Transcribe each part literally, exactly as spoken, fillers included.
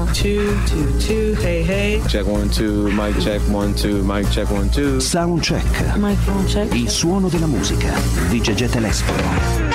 One, two, two, two, hey, hey. Check one, two, mic check one, two, mic check one, two. Soundcheck. Microphone check. Il suono della musica di Gegè Telesforo.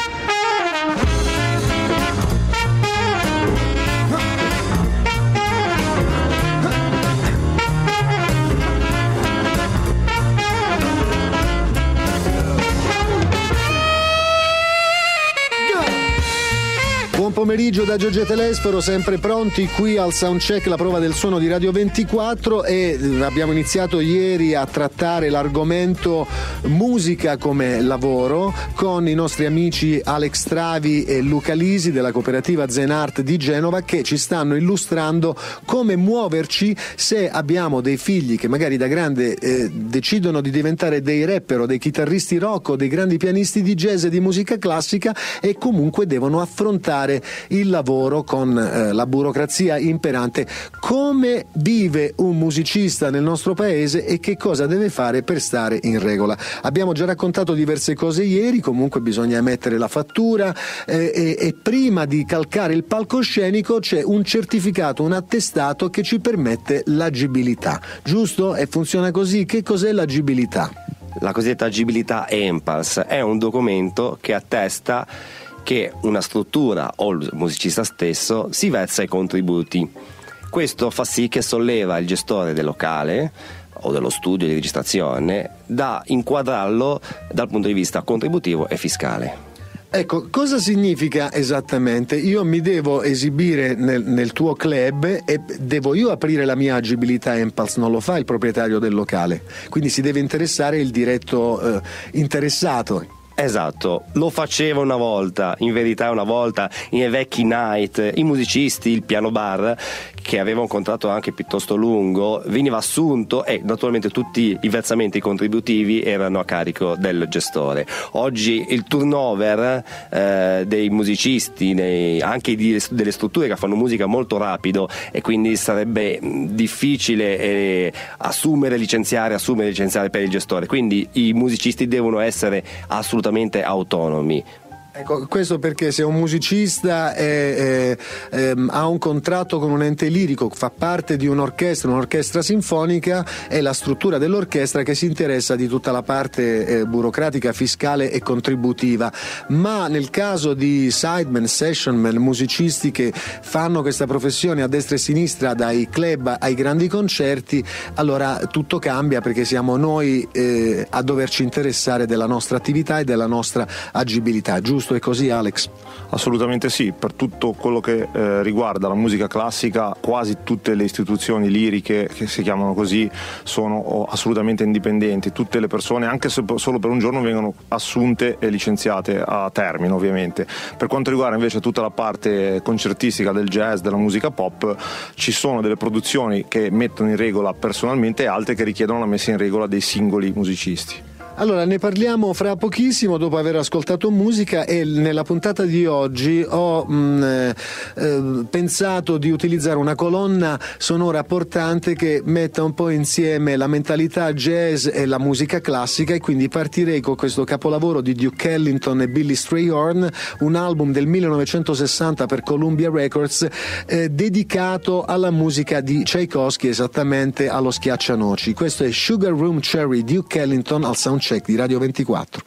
Buon pomeriggio da Gegè Telesforo, sempre pronti qui al Soundcheck, la prova del suono di Radio ventiquattro, e abbiamo iniziato ieri a trattare l'argomento musica come lavoro con i nostri amici Alex Travi e Luca Lisi della cooperativa Zen Art di Genova, che ci stanno illustrando come muoverci se abbiamo dei figli che magari da grande eh, decidono di diventare dei rapper o dei chitarristi rock o dei grandi pianisti di jazz e di musica classica, e comunque devono affrontare il lavoro con eh, la burocrazia imperante. Come vive un musicista nel nostro paese e che cosa deve fare per stare in regola? Abbiamo già raccontato diverse cose ieri, comunque bisogna emettere la fattura eh, e, e prima di calcare il palcoscenico c'è un certificato, un attestato che ci permette l'agibilità, giusto? E funziona così. Che cos'è l'agibilità? La cosiddetta agibilità E M P A S è un documento che attesta che una struttura o il musicista stesso si versa i contributi. Questo fa sì che solleva il gestore del locale o dello studio di registrazione da inquadrarlo dal punto di vista contributivo e fiscale. Ecco, cosa significa esattamente? Io mi devo esibire nel, nel tuo club e devo io aprire la mia agibilità E M P A S, non lo fa il proprietario del locale, quindi si deve interessare il diretto eh, interessato. Esatto, lo faceva una volta, in verità una volta, nei vecchi night, i musicisti, il piano bar, che aveva un contratto anche piuttosto lungo, veniva assunto e naturalmente tutti i versamenti contributivi erano a carico del gestore. Oggi il turnover eh, dei musicisti, nei, anche di, delle strutture che fanno musica molto rapido, e quindi sarebbe difficile eh, assumere, licenziare, assumere, licenziare per il gestore, quindi i musicisti devono essere assolutamente autonomi. Ecco, questo perché se un musicista è, è, è, ha un contratto con un ente lirico, fa parte di un'orchestra, un'orchestra sinfonica, è la struttura dell'orchestra che si interessa di tutta la parte eh, burocratica, fiscale e contributiva. Ma nel caso di sideman, sessionman, musicisti che fanno questa professione a destra e sinistra, dai club ai grandi concerti, allora tutto cambia, perché siamo noi eh, a doverci interessare della nostra attività e della nostra agibilità, giusto? È così, Alex? Assolutamente sì, per tutto quello che eh, riguarda la musica classica, quasi tutte le istituzioni liriche, che si chiamano così, sono assolutamente indipendenti. Tutte le persone, anche se solo per un giorno, vengono assunte e licenziate a termine, ovviamente. Per quanto riguarda invece tutta la parte concertistica del jazz, della musica pop, ci sono delle produzioni che mettono in regola personalmente e altre che richiedono la messa in regola dei singoli musicisti. Allora, ne parliamo fra pochissimo dopo aver ascoltato musica, e nella puntata di oggi ho mh, eh, pensato di utilizzare una colonna sonora portante che metta un po' insieme la mentalità jazz e la musica classica, e quindi partirei con questo capolavoro di Duke Ellington e Billy Strayhorn, un album del millenovecentosessanta per Columbia Records eh, dedicato alla musica di Tchaikovsky, esattamente allo Schiaccianoci. Questo è Sugar Room Cherry, Duke Ellington al Soundcheck di Radio ventiquattro.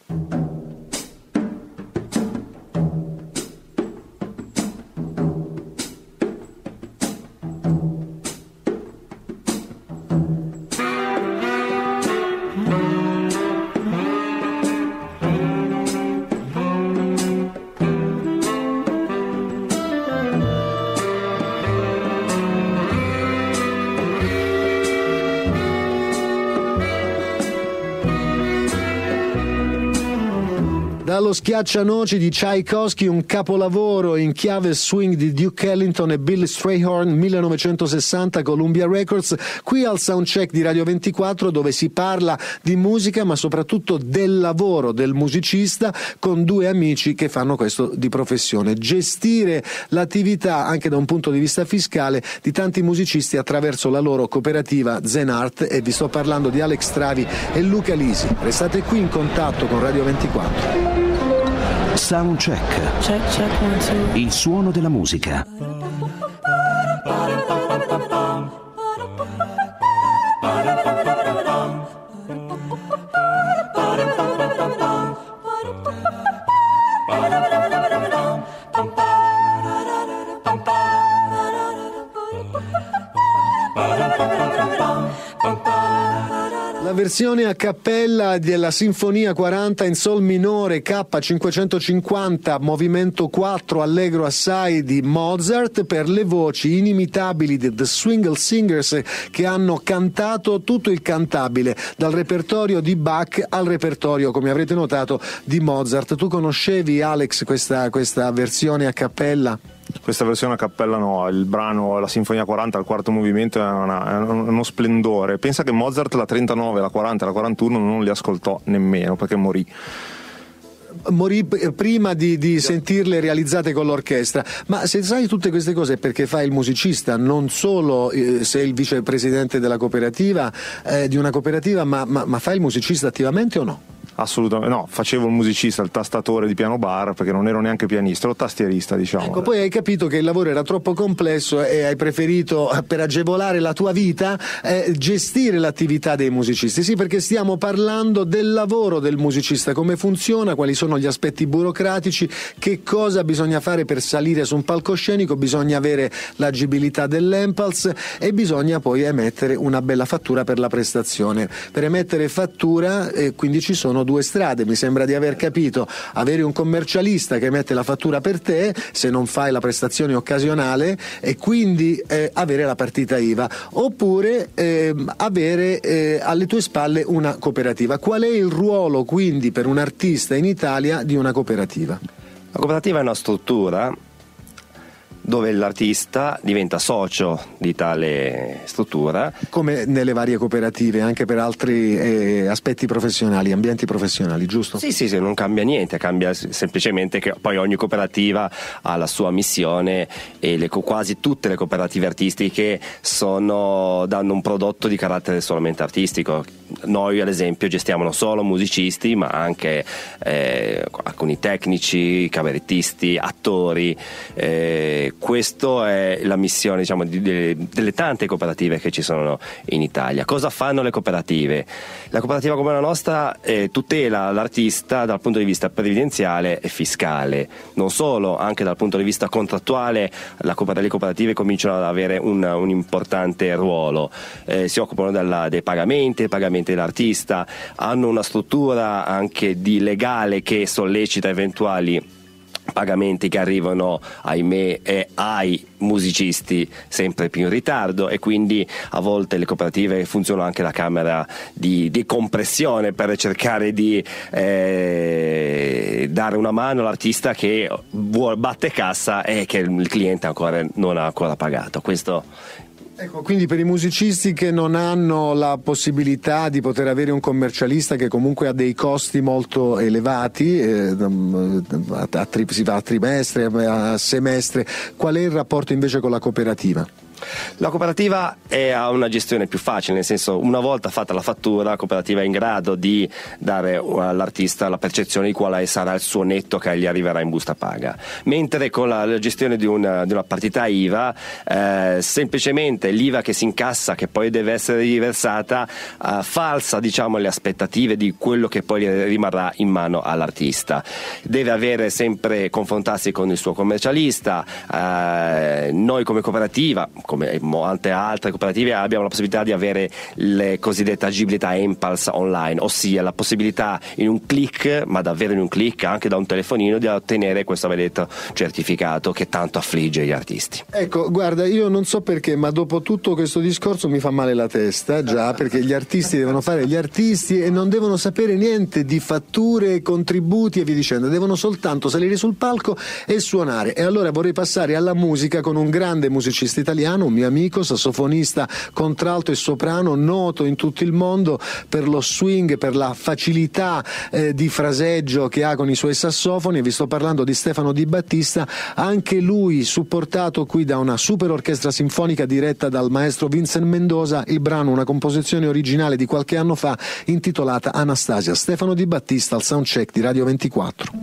Dallo Schiaccianoci di Tchaikovsky, un capolavoro in chiave swing di Duke Ellington e Billy Strayhorn, millenovecentosessanta, Columbia Records, qui al Soundcheck di Radio ventiquattro, dove si parla di musica ma soprattutto del lavoro del musicista, con due amici che fanno questo di professione: gestire l'attività anche da un punto di vista fiscale di tanti musicisti attraverso la loro cooperativa Zen Art. E vi sto parlando di Alex Travi e Luca Lisi. Restate qui in contatto con Radio ventiquattro. Soundcheck. Check, check, one, two. Il suono della musica. versione a cappella della Sinfonia quaranta in sol minore K cinquecentocinquanta movimento quattro allegro assai di Mozart, per le voci inimitabili di The Swingle Singers, che hanno cantato tutto il cantabile, dal repertorio di Bach al repertorio, come avrete notato, di Mozart. Tu conoscevi, Alex, questa, questa versione a cappella? Questa versione a cappella no, il brano, la Sinfonia quaranta al quarto movimento è, una, è uno splendore. Pensa che Mozart la trentanove, la quaranta, la quarantuno non li ascoltò nemmeno, perché morì. Morì prima di, di sentirle realizzate con l'orchestra. Ma se sai tutte queste cose è perché fai il musicista, non solo eh, sei il vicepresidente della cooperativa, eh, di una cooperativa, ma, ma, ma fai il musicista attivamente o no? Assolutamente no, facevo il musicista, il tastatore di piano bar, perché non ero neanche pianista, ero tastierista, diciamo. Ecco, poi hai capito che il lavoro era troppo complesso e hai preferito, per agevolare la tua vita, eh, gestire l'attività dei musicisti. Sì, perché stiamo parlando del lavoro del musicista, come funziona, quali sono gli aspetti burocratici, che cosa bisogna fare per salire su un palcoscenico, bisogna avere l'agibilità dell'Empals e bisogna poi emettere una bella fattura per la prestazione. Per emettere fattura, eh, quindi ci sono due strade, mi sembra di aver capito: avere un commercialista che mette la fattura per te se non fai la prestazione occasionale, e quindi eh, avere la partita I V A, oppure eh, avere eh, alle tue spalle una cooperativa. Qual è il ruolo quindi per un artista in Italia di una cooperativa? La cooperativa è una struttura dove l'artista diventa socio di tale struttura. Come nelle varie cooperative, anche per altri eh, aspetti professionali, ambienti professionali, giusto? Sì, sì, sì, non cambia niente, cambia semplicemente che poi ogni cooperativa ha la sua missione, e le, quasi tutte le cooperative artistiche sono, danno un prodotto di carattere solamente artistico. Noi ad esempio gestiamo non solo musicisti, ma anche eh, alcuni tecnici, cabarettisti, attori. Eh, Questa è la missione, diciamo, di, di, delle tante cooperative che ci sono in Italia. Cosa fanno le cooperative? La cooperativa come la nostra eh, tutela l'artista dal punto di vista previdenziale e fiscale, non solo, anche dal punto di vista contrattuale. La, le cooperative cominciano ad avere un, un importante ruolo, eh, si occupano della, dei pagamenti, dei pagamenti dell'artista, hanno una struttura anche di legale che sollecita eventuali pagamenti che arrivano, ahimè, e ai musicisti sempre più in ritardo, e quindi a volte le cooperative funzionano anche da camera di, di compressione per cercare di eh, dare una mano all'artista che vuole, batte cassa e che il cliente ancora non ha ancora pagato. Questo Ecco, quindi per i musicisti che non hanno la possibilità di poter avere un commercialista, che comunque ha dei costi molto elevati, eh, a, a, si va a trimestre, a semestre, qual è il rapporto invece con la cooperativa? La cooperativa è, ha una gestione più facile, nel senso, una volta fatta la fattura, la cooperativa è in grado di dare all'artista la percezione di quale sarà il suo netto che gli arriverà in busta paga, mentre con la, la gestione di una, di una partita I V A eh, semplicemente l'I V A che si incassa, che poi deve essere riversata, eh, falsa, diciamo, le aspettative di quello che poi rimarrà in mano all'artista. Deve avere sempre, confrontarsi con il suo commercialista. eh, noi come cooperativa, come molte altre cooperative, abbiamo la possibilità di avere le cosiddette agibilità Empals online, ossia la possibilità in un click, ma davvero in un click, anche da un telefonino, di ottenere questo benedetto certificato che tanto affligge gli artisti. Ecco, guarda, io non so perché, ma dopo tutto questo discorso mi fa male la testa, già, perché gli artisti devono fare gli artisti e non devono sapere niente di fatture, contributi e via dicendo, devono soltanto salire sul palco e suonare. E allora vorrei passare alla musica con un grande musicista italiano, un mio amico, sassofonista, contralto e soprano, noto in tutto il mondo per lo swing, per la facilità eh, di fraseggio che ha con i suoi sassofoni. E vi sto parlando di Stefano Di Battista, anche lui supportato qui da una super orchestra sinfonica diretta dal maestro Vincent Mendoza. Il brano, una composizione originale di qualche anno fa intitolata Anastasia. Stefano Di Battista al soundcheck di Radio ventiquattro.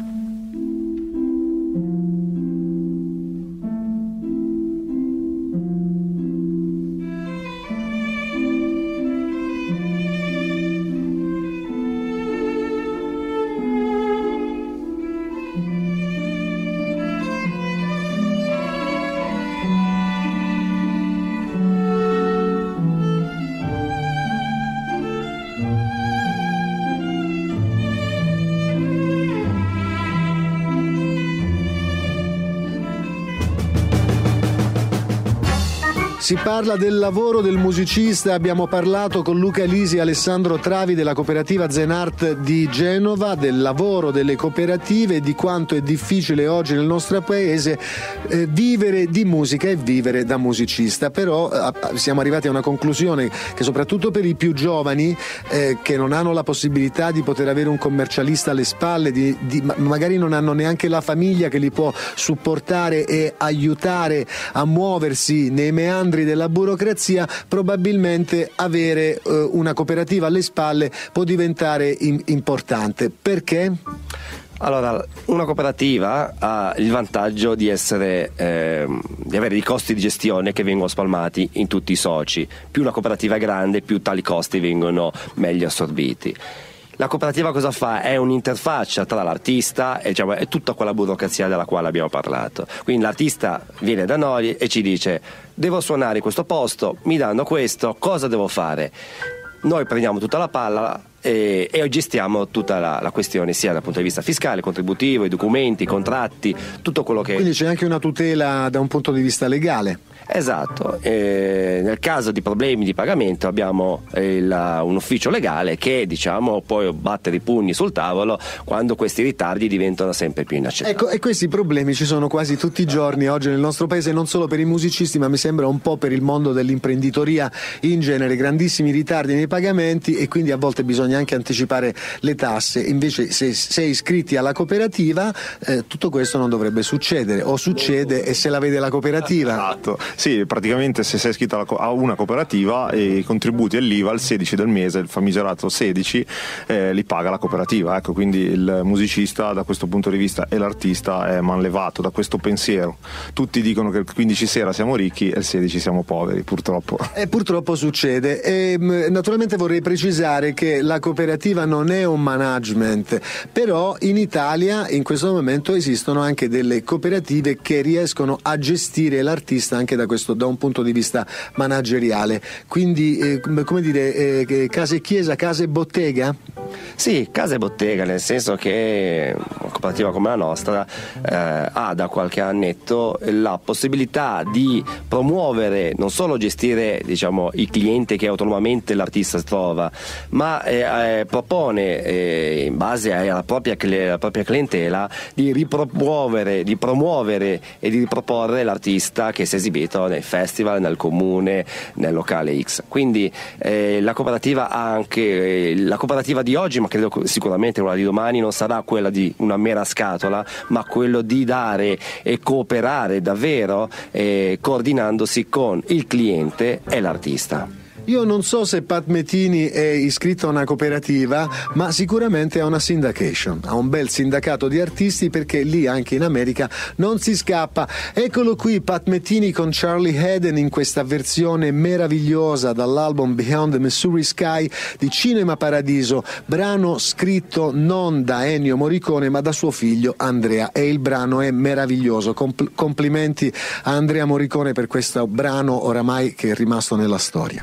Si parla del lavoro del musicista, abbiamo parlato con Luca Lisi e Alessandro Travi della cooperativa Zen Art di Genova, del lavoro delle cooperative e di quanto è difficile oggi nel nostro paese eh, vivere di musica e vivere da musicista. Però eh, siamo arrivati a una conclusione che soprattutto per i più giovani eh, che non hanno la possibilità di poter avere un commercialista alle spalle, di, di, magari non hanno neanche la famiglia che li può supportare e aiutare a muoversi nei meandri della burocrazia, probabilmente avere eh, una cooperativa alle spalle può diventare in- importante. Perché? Allora, una cooperativa ha il vantaggio di essere eh, di avere dei costi di gestione che vengono spalmati in tutti i soci. Più una cooperativa è grande, più tali costi vengono meglio assorbiti. La cooperativa cosa fa? È un'interfaccia tra l'artista e, diciamo, è tutta quella burocrazia della quale abbiamo parlato. Quindi l'artista viene da noi e ci dice: devo suonare in questo posto, mi danno questo, cosa devo fare? Noi prendiamo tutta la palla e, e gestiamo tutta la, la questione, sia dal punto di vista fiscale, contributivo, i documenti, i contratti, tutto quello che... Quindi c'è anche una tutela da un punto di vista legale. Esatto, e nel caso di problemi di pagamento abbiamo il, un ufficio legale che, diciamo, può battere i pugni sul tavolo quando questi ritardi diventano sempre più inaccettabili. Ecco, e questi problemi ci sono quasi tutti i giorni oggi nel nostro paese, non solo per i musicisti, ma mi sembra un po' per il mondo dell'imprenditoria in genere, grandissimi ritardi nei pagamenti e quindi a volte bisogna anche anticipare le tasse. Invece se sei iscritti alla cooperativa eh, tutto questo non dovrebbe succedere, o succede e se la vede la cooperativa. Esatto. Sì, praticamente se sei iscritto a una cooperativa e i contributi all'I V A il sedici del mese, il famigerato sedici, eh, li paga la cooperativa. Ecco, quindi il musicista da questo punto di vista e l'artista è manlevato da questo pensiero. Tutti dicono che il quindici sera siamo ricchi e il sedici siamo poveri, purtroppo. E purtroppo succede. E, naturalmente vorrei precisare che la cooperativa non è un management, però in Italia in questo momento esistono anche delle cooperative che riescono a gestire l'artista anche da questo, da un punto di vista manageriale. Quindi eh, come dire, eh, casa e chiesa, casa e bottega? Sì, casa e bottega, nel senso che una cooperativa come la nostra eh, ha da qualche annetto la possibilità di promuovere, non solo gestire, diciamo, i clienti che autonomamente l'artista trova, ma eh, eh, propone eh, in base alla propria, alla propria clientela di ripromuovere, di promuovere e di riproporre l'artista che si è esibito nel festival, nel comune, nel locale X. Quindi eh, la cooperativa ha anche eh, la cooperativa di oggi, ma credo sicuramente quella di domani non sarà quella di una mera scatola, ma quello di dare e cooperare davvero eh, coordinandosi con il cliente e l'artista. Io non so se Pat Metini è iscritto a una cooperativa, ma sicuramente ha una syndication, ha un bel sindacato di artisti, perché lì anche in America non si scappa. Eccolo qui Pat Metini con Charlie Haden in questa versione meravigliosa dall'album Beyond the Missouri Sky di Cinema Paradiso, brano scritto non da Ennio Morricone ma da suo figlio Andrea, e il brano è meraviglioso. Compl- complimenti a Andrea Morricone per questo brano oramai che è rimasto nella storia.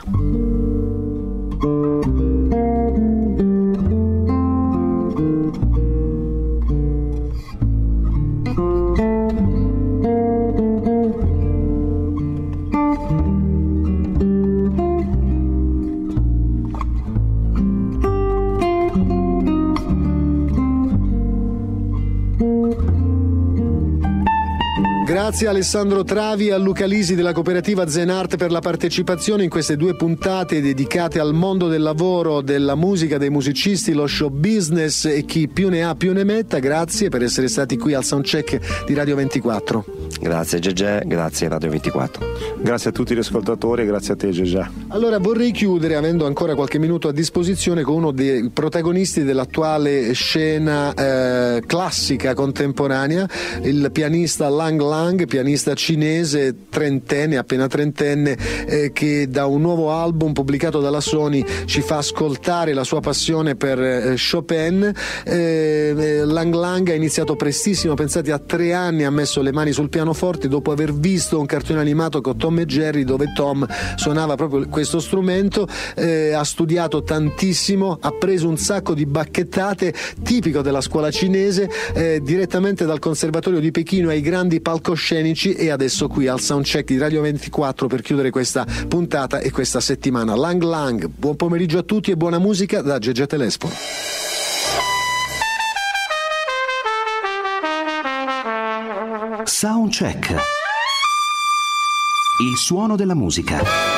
Grazie a Alessandro Travi e a Luca Lisi della cooperativa Zen Art per la partecipazione in queste due puntate dedicate al mondo del lavoro, della musica, dei musicisti, lo show business e chi più ne ha più ne metta. Grazie per essere stati qui al Soundcheck di Radio ventiquattro. Grazie Gegè, grazie Radio ventiquattro. Grazie a tutti gli ascoltatori e grazie a te Gegè. Allora vorrei chiudere, avendo ancora qualche minuto a disposizione, con uno dei protagonisti dell'attuale scena eh, classica contemporanea, il pianista Lang Lang, pianista cinese, trentenne, appena trentenne, eh, che da un nuovo album pubblicato dalla Sony ci fa ascoltare la sua passione per eh, Chopin. Eh, Lang Lang ha iniziato prestissimo, pensate, a tre anni ha messo le mani sul pianoforte dopo aver visto un cartone animato con Tom e Jerry dove Tom suonava proprio questo strumento. Eh, ha studiato tantissimo, ha preso un sacco di bacchettate, tipico della scuola cinese, eh, direttamente dal conservatorio di Pechino ai grandi palcoscenici palcoscenici e adesso qui al Soundcheck di Radio ventiquattro per chiudere questa puntata e questa settimana. Lang Lang, buon pomeriggio a tutti e buona musica da Gegè Telesforo. Soundcheck. Il suono della musica.